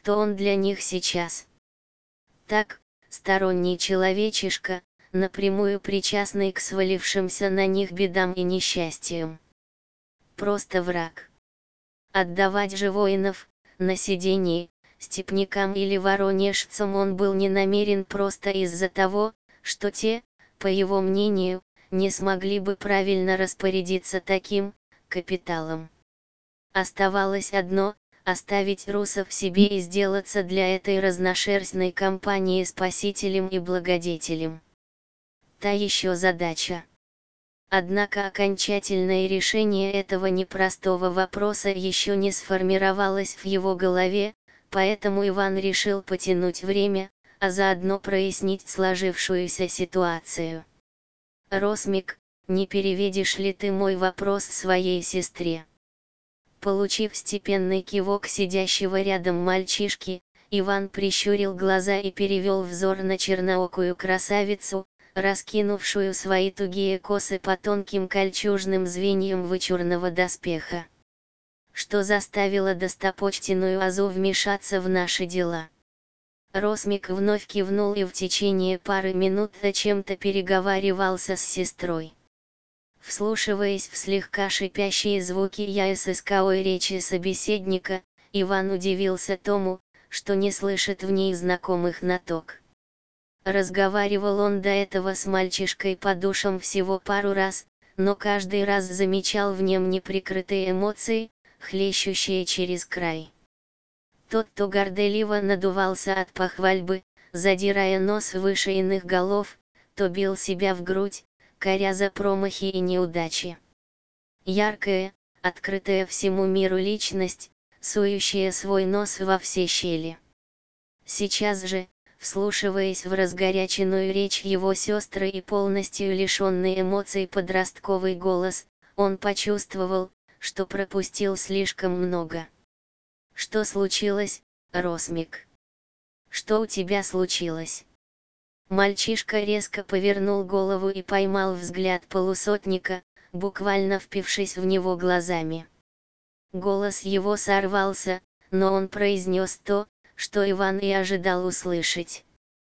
кто он для них сейчас. Так, сторонний человечишка, напрямую причастный к свалившимся на них бедам и несчастьям. Просто враг. Отдавать же воинов, на сидении, степнякам или воронежцам он был не намерен просто из-за того, что те, по его мнению, не смогли бы правильно распорядиться таким капиталом. Оставалось одно – оставить русов себе и сделаться для этой разношерстной компании спасителем и благодетелем. Та еще задача. Однако окончательное решение этого непростого вопроса еще не сформировалось в его голове, поэтому Иван решил потянуть время, а заодно прояснить сложившуюся ситуацию. «Росмик, не переведешь ли ты мой вопрос своей сестре?» Получив степенный кивок сидящего рядом мальчишки, Иван прищурил глаза и перевел взор на черноокую красавицу, раскинувшую свои тугие косы по тонким кольчужным звеньям вычурного доспеха. «Что заставило достопочтенную Азу вмешаться в наши дела?» Росмик вновь кивнул и в течение пары минут о чем-то переговаривался с сестрой. Вслушиваясь в слегка шипящие звуки ясысковой речи собеседника, Иван удивился тому, что не слышит в ней знакомых ноток. Разговаривал он до этого с мальчишкой по душам всего пару раз, но каждый раз замечал в нем неприкрытые эмоции, хлещущие через край. Тот то горделиво надувался от похвальбы, задирая нос выше иных голов, то бил себя в грудь, коря за промахи и неудачи. Яркая, открытая всему миру личность, сующая свой нос во все щели. Сейчас же, вслушиваясь в разгоряченную речь его сестры и полностью лишенный эмоций подростковый голос, он почувствовал, что пропустил слишком много. «Что случилось, Росмик? Что у тебя случилось?» Мальчишка резко повернул голову и поймал взгляд полусотника, буквально впившись в него глазами. Голос его сорвался, но он произнес то, что Иван и ожидал услышать.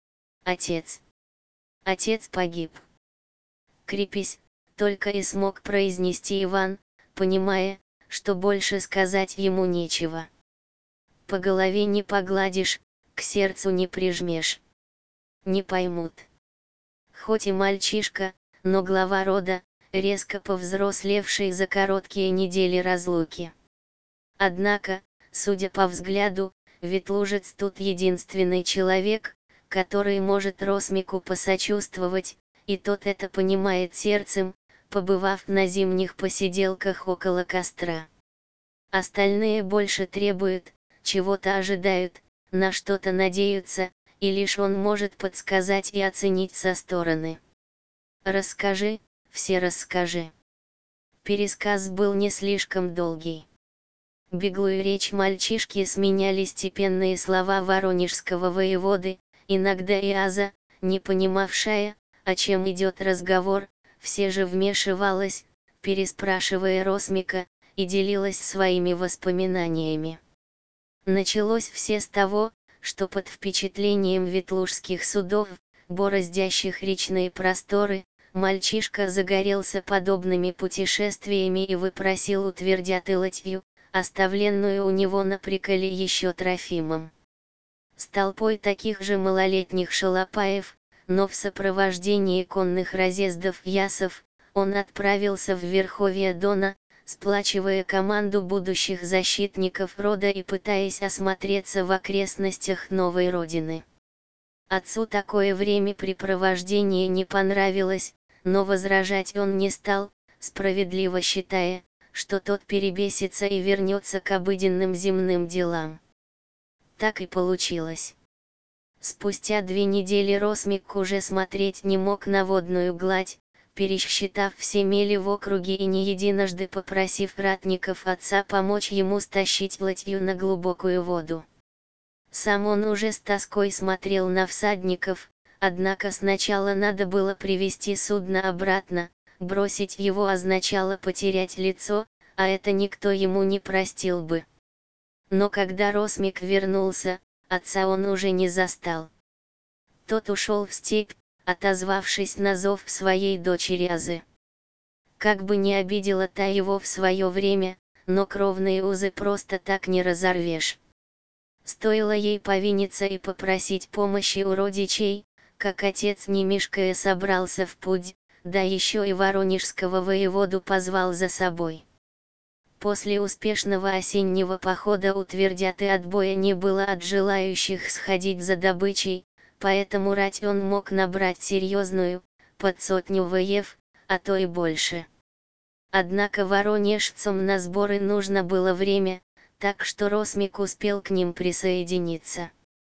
«Отец. Отец погиб». «Крепись», только и смог произнести Иван, понимая, что больше сказать ему нечего. По голове не погладишь, к сердцу не прижмешь. Не поймут. Хоть и мальчишка, но глава рода, резко повзрослевший за короткие недели разлуки. Однако, судя по взгляду, Ветлужец тут единственный человек, который может Росмику посочувствовать, и тот это понимает сердцем, побывав на зимних посиделках около костра. Остальные больше требуют, чего-то ожидают, на что-то надеются, и лишь он может подсказать и оценить со стороны. «Расскажи, все расскажи». Пересказ был не слишком долгий. Беглую речь мальчишки сменяли степенные слова воронежского воеводы, иногда и Аза, не понимавшая, о чем идет разговор, все же вмешивалась, переспрашивая Росмика, и делилась своими воспоминаниями. Началось все с того, что под впечатлением ветлужских судов, бороздящих речные просторы, мальчишка загорелся подобными путешествиями и выпросил у твердяты латью, оставленную у него на приколе еще Трофимом. С толпой таких же малолетних шалопаев, но в сопровождении конных разъездов ясов, он отправился в верховье Дона, сплачивая команду будущих защитников рода и пытаясь осмотреться в окрестностях новой родины. Отцу такое времяпрепровождение не понравилось, но возражать он не стал, справедливо считая, что тот перебесится и вернется к обыденным земным делам. Так и получилось. Спустя 2 недели Росмик уже смотреть не мог на водную гладь, пересчитав все мели в округе и не единожды попросив ратников отца помочь ему стащить латью на глубокую воду. Сам он уже с тоской смотрел на всадников, однако сначала надо было привести судно обратно, бросить его означало потерять лицо, а это никто ему не простил бы. Но когда Росмик вернулся, отца он уже не застал. Тот ушел в степь, отозвавшись на зов своей дочери Азы. Как бы ни обидела та его в свое время, но кровные узы просто так не разорвешь. Стоило ей повиниться и попросить помощи у родичей, как отец не мешкая собрался в путь, да еще и воронежского воеводу позвал за собой. После успешного осеннего похода у Твердяты отбоя не было от желающих сходить за добычей, поэтому рать он мог набрать серьезную, под 100 воев, а то и больше. Однако воронежцам на сборы нужно было время, так что Росмик успел к ним присоединиться.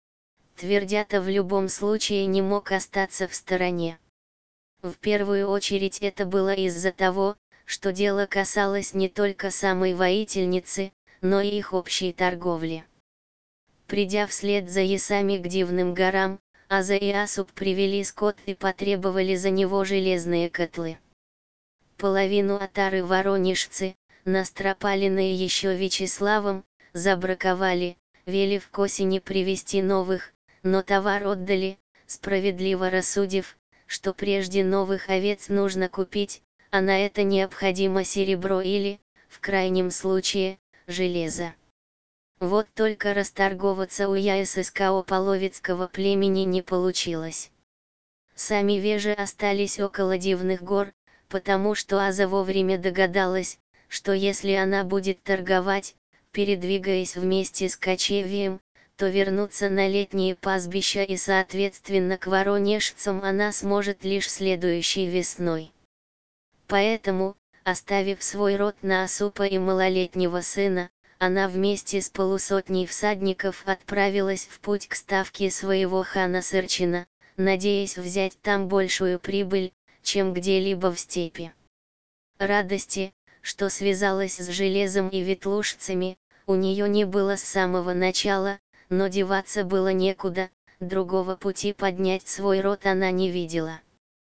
Твердята в любом случае не мог остаться в стороне. В первую очередь это было из-за того, что дело касалось не только самой воительницы, но и их общей торговли. Придя вслед за ясами к Дивным горам, Аза и Асуп привели скот и потребовали за него железные котлы. Половину отары воронежцы, настропаленные еще Вячеславом, забраковали, велев к осени привезти новых, но товар отдали, справедливо рассудив, что прежде новых овец нужно купить, а на это необходимо серебро или, в крайнем случае, железо. Вот только расторговаться у ЯССКО половецкого племени не получилось. Сами вежи остались около Дивных гор, потому что Аза вовремя догадалась, что если она будет торговать, передвигаясь вместе с кочевьем, то вернуться на летние пастбища и соответственно к воронежцам она сможет лишь следующей весной. Поэтому, оставив свой род на Асупа и малолетнего сына, она вместе с полусотней всадников отправилась в путь к ставке своего хана Сырчина, надеясь взять там большую прибыль, чем где-либо в степи. Радости, что связалась с железом и ветлужцами, у нее не было с самого начала, но деваться было некуда, другого пути поднять свой род она не видела.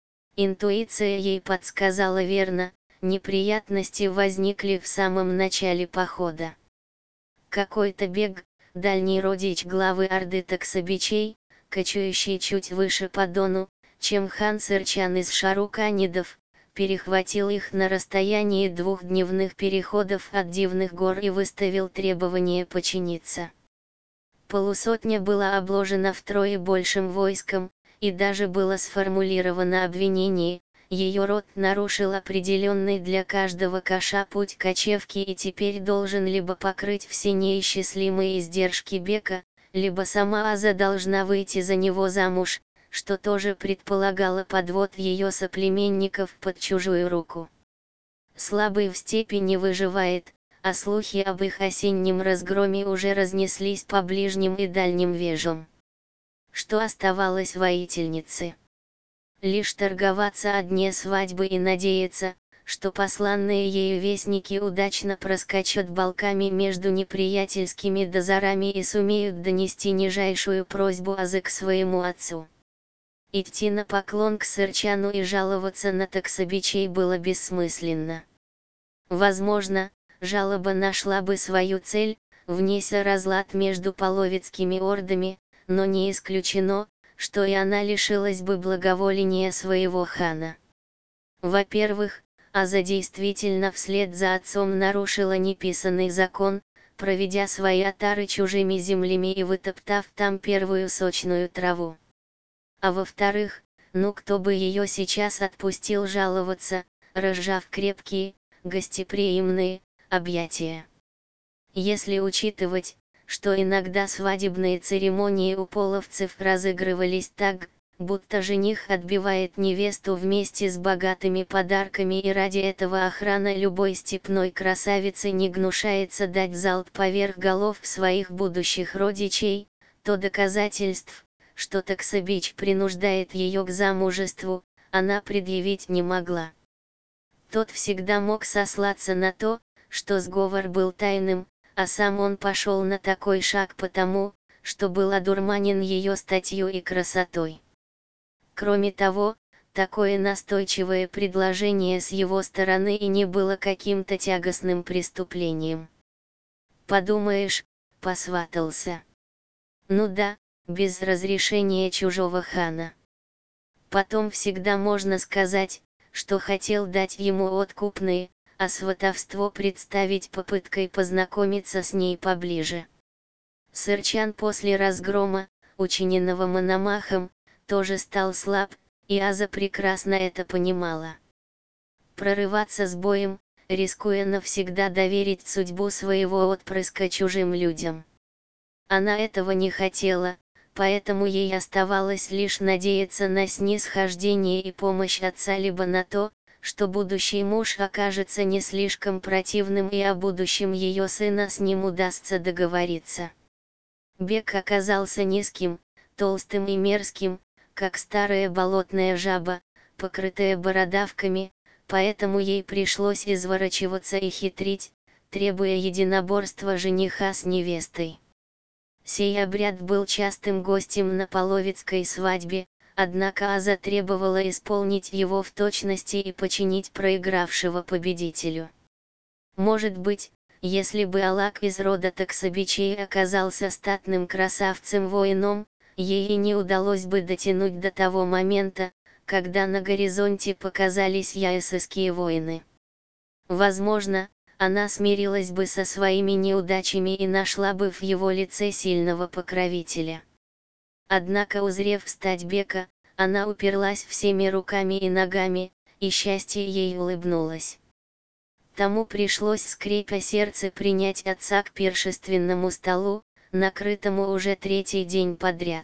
Интуиция ей подсказала верно, неприятности возникли в самом начале похода. Какой-то бег, дальний родич главы орды таксобичей, кочующий чуть выше по Дону, чем хан Сырчан из Шаруканидов, перехватил их на расстоянии 2-дневных переходов от Дивных гор и выставил требование подчиниться. Полусотня была обложена втрое большим войском, и даже было сформулировано обвинение, ее род нарушил определенный для каждого коша путь кочевки и теперь должен либо покрыть все неисчислимые издержки бега, либо сама Аза должна выйти за него замуж, что тоже предполагало подвод ее соплеменников под чужую руку. Слабый в степи не выживает, а слухи об их осеннем разгроме уже разнеслись по ближним и дальним вежам. Что оставалось воительнице? Лишь торговаться о дне свадьбы и надеяться, что посланные ею вестники удачно проскочат балками между неприятельскими дозорами и сумеют донести нижайшую просьбу Азы к своему отцу. Идти на поклон к Сырчану и жаловаться на таксобичей было бессмысленно. Возможно, жалоба нашла бы свою цель, внеся разлад между половецкими ордами, но не исключено, что и она лишилась бы благоволения своего хана. Во-первых, Аза действительно вслед за отцом нарушила неписанный закон, проведя свои отары чужими землями и вытоптав там первую сочную траву. А во-вторых, ну кто бы ее сейчас отпустил жаловаться, разжав крепкие, гостеприимные объятия. Если учитывать, что иногда свадебные церемонии у половцев разыгрывались так, будто жених отбивает невесту вместе с богатыми подарками и ради этого охрана любой степной красавицы не гнушается дать залп поверх голов своих будущих родичей, то доказательств, что таксобич принуждает ее к замужеству, она предъявить не могла. Тот всегда мог сослаться на то, что сговор был тайным, а сам он пошел на такой шаг потому, что был одурманен ее статью и красотой. Кроме того, такое настойчивое предложение с его стороны и не было каким-то тягостным преступлением. Подумаешь, посватался. Ну да, без разрешения чужого хана. Потом всегда можно сказать, что хотел дать ему откупные, а сватовство представить попыткой познакомиться с ней поближе. Сырчан после разгрома, учиненного Мономахом, тоже стал слаб, и Аза прекрасно это понимала. Прорываться с боем, рискуя навсегда доверить судьбу своего отпрыска чужим людям. Она этого не хотела, поэтому ей оставалось лишь надеяться на снисхождение и помощь отца, либо на то, что будущий муж окажется не слишком противным и о будущем ее сына с ним удастся договориться. Бек оказался низким, толстым и мерзким, как старая болотная жаба, покрытая бородавками, поэтому ей пришлось изворачиваться и хитрить, требуя единоборства жениха с невестой. Сей обряд был частым гостем на половецкой свадьбе, однако Аза требовала исполнить его в точности и починить проигравшего победителю. Может быть, если бы Алак из рода Таксабичей оказался статным красавцем-воином, ей и не удалось бы дотянуть до того момента, когда на горизонте показались яэсские воины. Возможно, она смирилась бы со своими неудачами и нашла бы в его лице сильного покровителя. Однако, узрев стать Бека, она уперлась всеми руками и ногами, и счастье ей улыбнулось. Тому пришлось, скрипя сердце, принять отца к пиршественному столу, накрытому уже третий день подряд.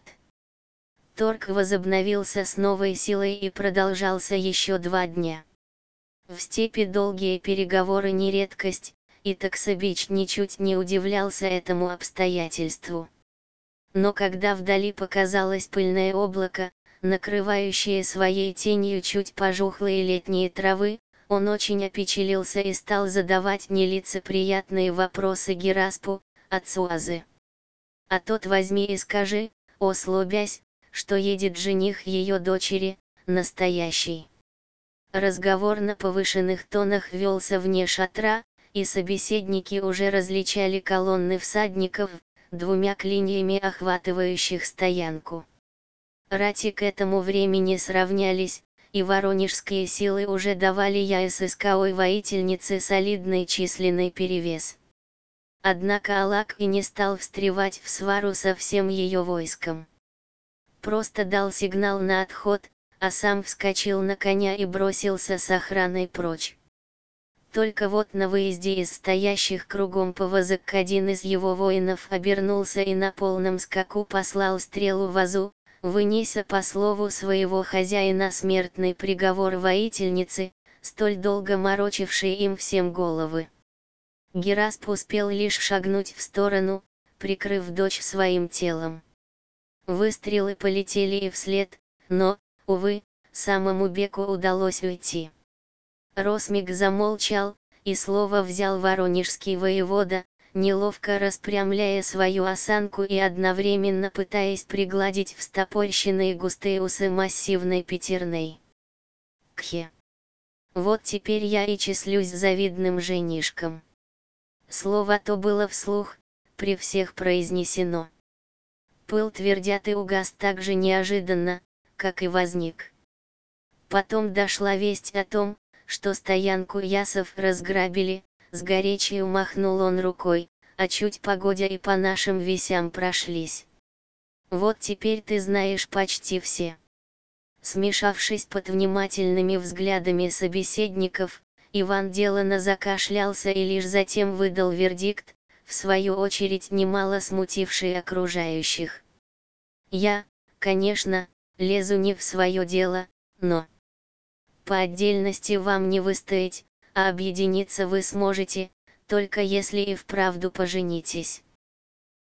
Торг возобновился с новой силой и продолжался еще 2 дня. В степи долгие переговоры не редкость, и Таксабич ничуть не удивлялся этому обстоятельству. Но когда вдали показалось пыльное облако, накрывающее своей тенью чуть пожухлые летние травы, он очень опечалился и стал задавать нелицеприятные вопросы Гераспу, отцу Азы. А тот возьми и скажи, о слобясь, что едет жених ее дочери, настоящий. Разговор на повышенных тонах велся вне шатра, и собеседники уже различали колонны всадников, 2 клиньями охватывающих стоянку. Рати к этому времени сравнялись, и воронежские силы уже давали яэсской воительнице солидный численный перевес. Однако Алак и не стал встревать в свару со всем ее войском. Просто дал сигнал на отход, а сам вскочил на коня и бросился с охраной прочь. Только вот на выезде из стоящих кругом повозок один из его воинов обернулся и на полном скаку послал стрелу в Азу, вынеся по слову своего хозяина смертный приговор воительницы, столь долго морочившей им всем головы. Герасп успел лишь шагнуть в сторону, прикрыв дочь своим телом. Выстрелы полетели и вслед, но, увы, самому Беку удалось уйти. Росмик замолчал, и слово взял воронежский воевода, неловко распрямляя свою осанку и одновременно пытаясь пригладить встопорщенные густые усы массивной пятерней. Кхе. Вот теперь я и числюсь завидным женишком. Слово то было вслух, при всех произнесено. Пыл твердят угас так же неожиданно, как и возник. Потом дошла весть о том, что стоянку ясов разграбили, с горечью махнул он рукой, а чуть погодя и по нашим весям прошлись. Вот теперь ты знаешь почти все. Смешавшись под внимательными взглядами собеседников, Иван делано закашлялся и лишь затем выдал вердикт, в свою очередь немало смутивший окружающих. Я, конечно, лезу не в свое дело, но по отдельности вам не выстоять, а объединиться вы сможете, только если и вправду поженитесь.